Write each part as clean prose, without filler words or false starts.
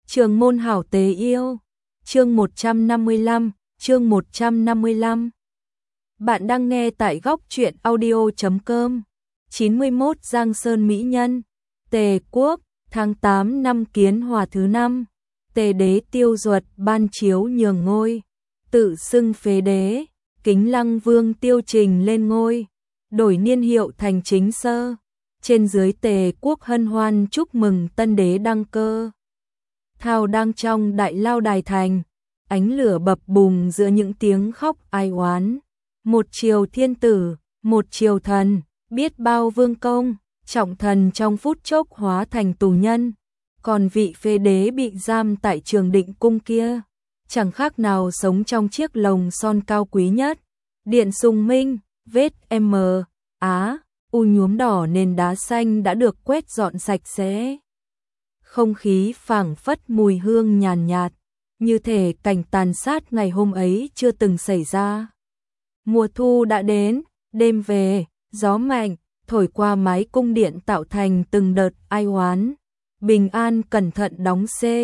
Trường môn hảo tế yêu. Chương 155, chương 155. Bạn đang nghe tại góc truyện audio.com. 91 Giang Sơn Mỹ Nhân. Tề quốc, tháng 8 năm Kiến Hòa thứ 5. Tề đế Tiêu Duật ban chiếu nhường ngôi, tự xưng phế đế, Kính Lăng Vương Tiêu Trình lên ngôi, đổi niên hiệu thành Chính Sơ. Trên dưới Tề quốc hân hoan chúc mừng tân đế đăng cơ. Thao đang trong đại lao đài thành, ánh lửa bập bùng giữa những tiếng khóc ai oán. Một triều thiên tử, một triều thần, biết bao vương công, trọng thần trong phút chốc hóa thành tù nhân. Còn vị phế đế bị giam tại Trường Định cung kia, chẳng khác nào sống trong chiếc lồng son cao quý nhất. Điện Sùng Minh, vết M, Á, U nhuốm đỏ nền đá xanh đã được quét dọn sạch sẽ. Không khí phảng phất mùi hương nhàn nhạt, như thể cảnh tàn sát ngày hôm ấy chưa từng xảy ra. Mùa thu đã đến, đêm về, gió mạnh, thổi qua mái cung điện tạo thành từng đợt ai oán. Bình An cẩn thận đóng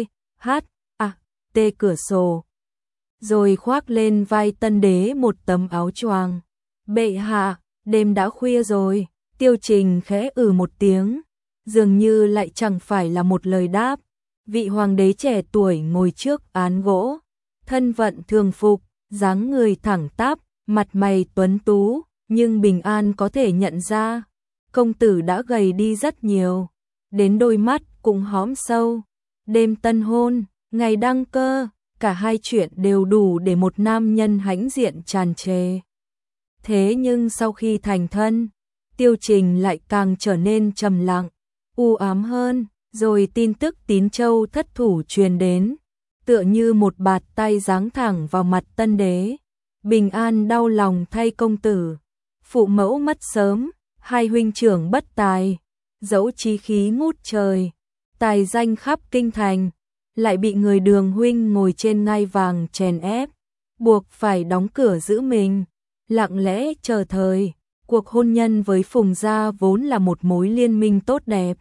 T cửa sổ, rồi khoác lên vai tân đế một tấm áo choàng. Bệ hạ, đêm đã khuya rồi. Tiêu Trình khẽ một tiếng, dường như lại chẳng phải là một lời đáp. Vị hoàng đế trẻ tuổi ngồi trước án gỗ, thân vận thường phục, dáng người thẳng tắp, mặt mày tuấn tú, nhưng Bình An có thể nhận ra, công tử đã gầy đi rất nhiều, đến đôi mắt cũng hõm sâu. Đêm tân hôn, ngày đăng cơ, cả hai chuyện đều đủ để một nam nhân hãnh diện tràn trề. Thế nhưng sau khi thành thân, Tiêu Trình lại càng trở nên trầm lặng, u ám hơn. Rồi tin tức Tín Châu thất thủ truyền đến, tựa như một bạt tay giáng thẳng vào mặt tân đế. Bình An đau lòng thay công tử, phụ mẫu mất sớm, hai huynh trưởng bất tài, dẫu chí khí ngút trời, tài danh khắp kinh thành, lại bị người Đường huynh ngồi trên ngai vàng chèn ép, buộc phải đóng cửa giữ mình, lặng lẽ chờ thời. Cuộc hôn nhân với Phùng gia vốn là một mối liên minh tốt đẹp.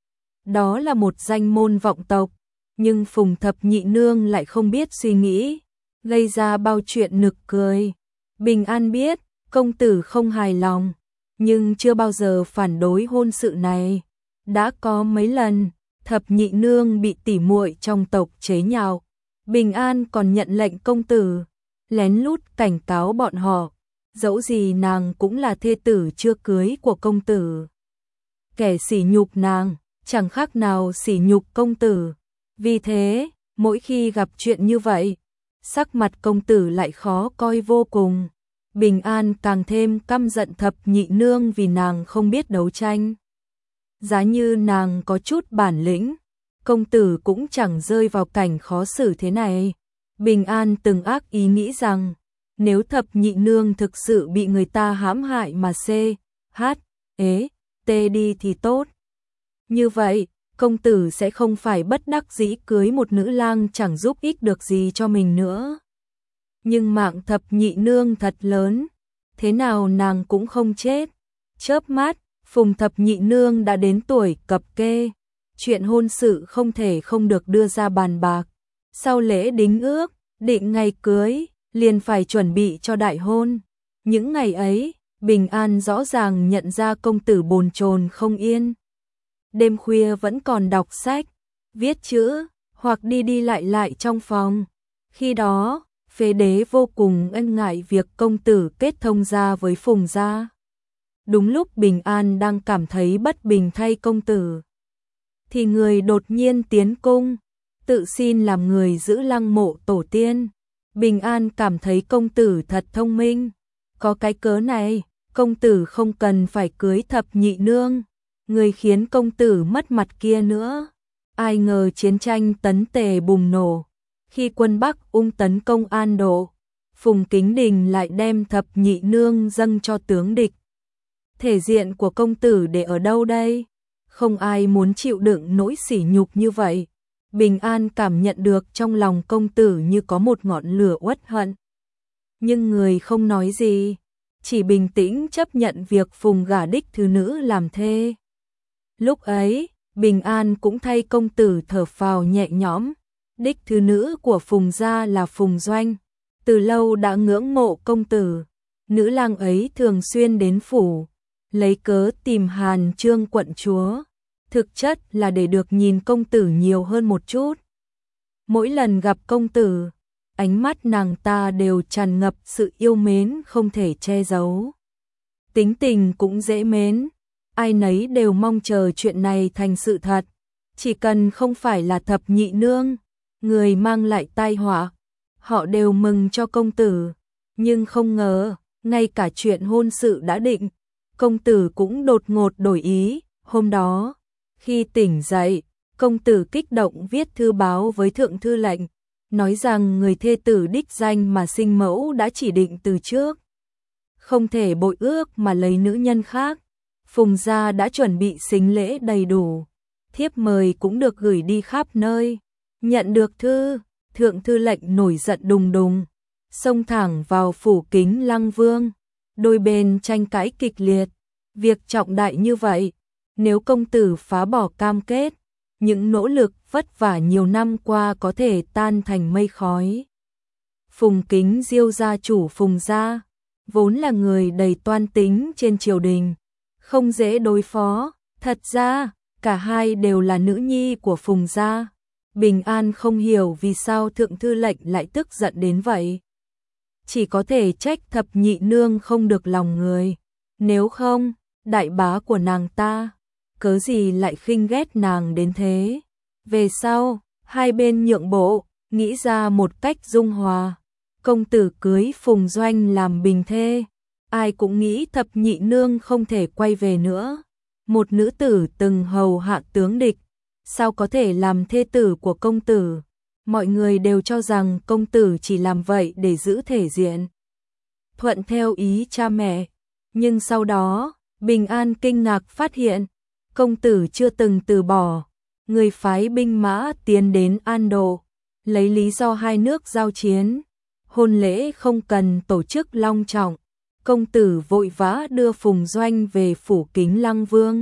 Đó là một danh môn vọng tộc, nhưng Phùng Thập Nhị Nương lại không biết suy nghĩ, gây ra bao chuyện nực cười. Bình An biết, công tử không hài lòng, nhưng chưa bao giờ phản đối hôn sự này. Đã có mấy lần, Thập Nhị Nương bị tỉ muội trong tộc chế nhạo, Bình An còn nhận lệnh công tử, lén lút cảnh cáo bọn họ, dẫu gì nàng cũng là thê tử chưa cưới của công tử. Kẻ sỉ nhục nàng, chẳng khác nào sỉ nhục công tử. Vì thế, mỗi khi gặp chuyện như vậy, sắc mặt công tử lại khó coi vô cùng. Bình An càng thêm căm giận Thập Nhị Nương vì nàng không biết đấu tranh. Giá như nàng có chút bản lĩnh, công tử cũng chẳng rơi vào cảnh khó xử thế này. Bình An từng ác ý nghĩ rằng, nếu Thập Nhị Nương thực sự bị người ta hãm hại mà đi thì tốt. Như vậy, công tử sẽ không phải bất đắc dĩ cưới một nữ lang chẳng giúp ích được gì cho mình nữa. Nhưng mạng Thập Nhị Nương thật lớn, thế nào nàng cũng không chết. Chớp mắt, Phùng Thập Nhị Nương đã đến tuổi cập kê, chuyện hôn sự không thể không được đưa ra bàn bạc. Sau lễ đính ước, định ngày cưới, liền phải chuẩn bị cho đại hôn. Những ngày ấy, Bình An rõ ràng nhận ra công tử bồn chồn không yên. Đêm khuya vẫn còn đọc sách, viết chữ, hoặc đi đi lại lại trong phòng. Khi đó, phế đế vô cùng ân ngại việc công tử kết thông gia với Phùng gia. Đúng lúc Bình An đang cảm thấy bất bình thay công tử, thì người đột nhiên tiến cung, tự xin làm người giữ lăng mộ tổ tiên. Bình An cảm thấy công tử thật thông minh. Có cái cớ này, công tử không cần phải cưới Thập Nhị Nương, người khiến công tử mất mặt kia nữa. Ai ngờ chiến tranh Tấn Tề bùng nổ, khi quân Bắc tấn công An Độ, Phùng Kính Đình lại đem Thập Nhị Nương dâng cho tướng địch. Thể diện của công tử để ở đâu đây? Không ai muốn chịu đựng nỗi sỉ nhục như vậy. Bình An cảm nhận được trong lòng công tử như có một ngọn lửa uất hận. Nhưng người không nói gì, chỉ bình tĩnh chấp nhận việc Phùng gả đích thứ nữ làm thê. Lúc ấy, Bình An cũng thay công tử thở phào nhẹ nhõm, đích thứ nữ của Phùng gia là Phùng Doanh, từ lâu đã ngưỡng mộ công tử. Nữ lang ấy thường xuyên đến phủ, lấy cớ tìm Hàn Trương quận chúa, thực chất là để được nhìn công tử nhiều hơn một chút. Mỗi lần gặp công tử, ánh mắt nàng ta đều tràn ngập sự yêu mến không thể che giấu. Tính tình cũng dễ mến, ai nấy đều mong chờ chuyện này thành sự thật, chỉ cần không phải là thập nhị nương, người mang lại tai họa, họ đều mừng cho công tử. Nhưng không ngờ, ngay cả chuyện hôn sự đã định, công tử cũng đột ngột đổi ý. Hôm đó, khi tỉnh dậy, công tử kích động viết thư báo với thượng thư lệnh, nói rằng người thê tử đích danh mà sinh mẫu đã chỉ định từ trước, không thể bội ước mà lấy nữ nhân khác. Phùng gia đã chuẩn bị sính lễ đầy đủ, thiếp mời cũng được gửi đi khắp nơi. Nhận được thư, thượng thư lệnh nổi giận đùng đùng, xông thẳng vào phủ Kính Lăng Vương. Đôi bên tranh cãi kịch liệt, việc trọng đại như vậy, nếu công tử phá bỏ cam kết, những nỗ lực vất vả nhiều năm qua có thể tan thành mây khói. Phùng Kính Diêu gia chủ Phùng gia, vốn là người đầy toan tính trên triều đình, không dễ đối phó. Thật ra, cả hai đều là nữ nhi của Phùng gia. Bình An không hiểu vì sao thượng thư lệnh lại tức giận đến vậy. Chỉ có thể trách thập nhị nương không được lòng người. Nếu không, đại bá của nàng ta, cớ gì lại khinh ghét nàng đến thế. Về sau, hai bên nhượng bộ, nghĩ ra một cách dung hòa. Công tử cưới Phùng Doanh làm bình thê. Ai cũng nghĩ thập nhị nương không thể quay về nữa. Một nữ tử từng hầu hạ tướng địch, sao có thể làm thê tử của công tử? Mọi người đều cho rằng công tử chỉ làm vậy để giữ thể diện, thuận theo ý cha mẹ. Nhưng sau đó, Bình An kinh ngạc phát hiện, công tử chưa từng từ bỏ. Người phái binh mã tiến đến An Độ, lấy lý do hai nước giao chiến, hôn lễ không cần tổ chức long trọng. Công tử vội vã đưa Phùng Doanh về phủ Kính Lăng Vương,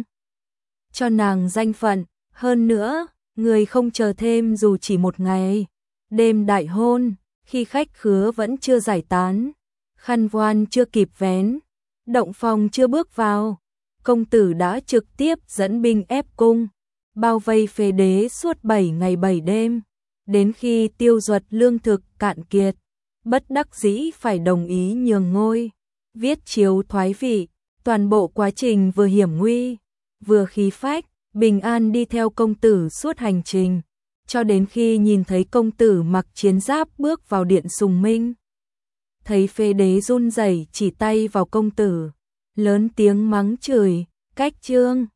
cho nàng danh phận. Hơn nữa, người không chờ thêm dù chỉ một ngày. Đêm đại hôn, khi khách khứa vẫn chưa giải tán, khăn voan chưa kịp vén, động phòng chưa bước vào, công tử đã trực tiếp dẫn binh ép cung, bao vây phế đế suốt 7 ngày 7 đêm, đến khi tiêu duật lương thực cạn kiệt, bất đắc dĩ phải đồng ý nhường ngôi, viết chiếu thoái vị. Toàn bộ quá trình vừa hiểm nguy, vừa khí phách. Bình An đi theo công tử suốt hành trình, cho đến khi nhìn thấy công tử mặc chiến giáp bước vào điện Sùng Minh. Thấy phế đế run rẩy chỉ tay vào công tử, lớn tiếng mắng chửi, cách trương.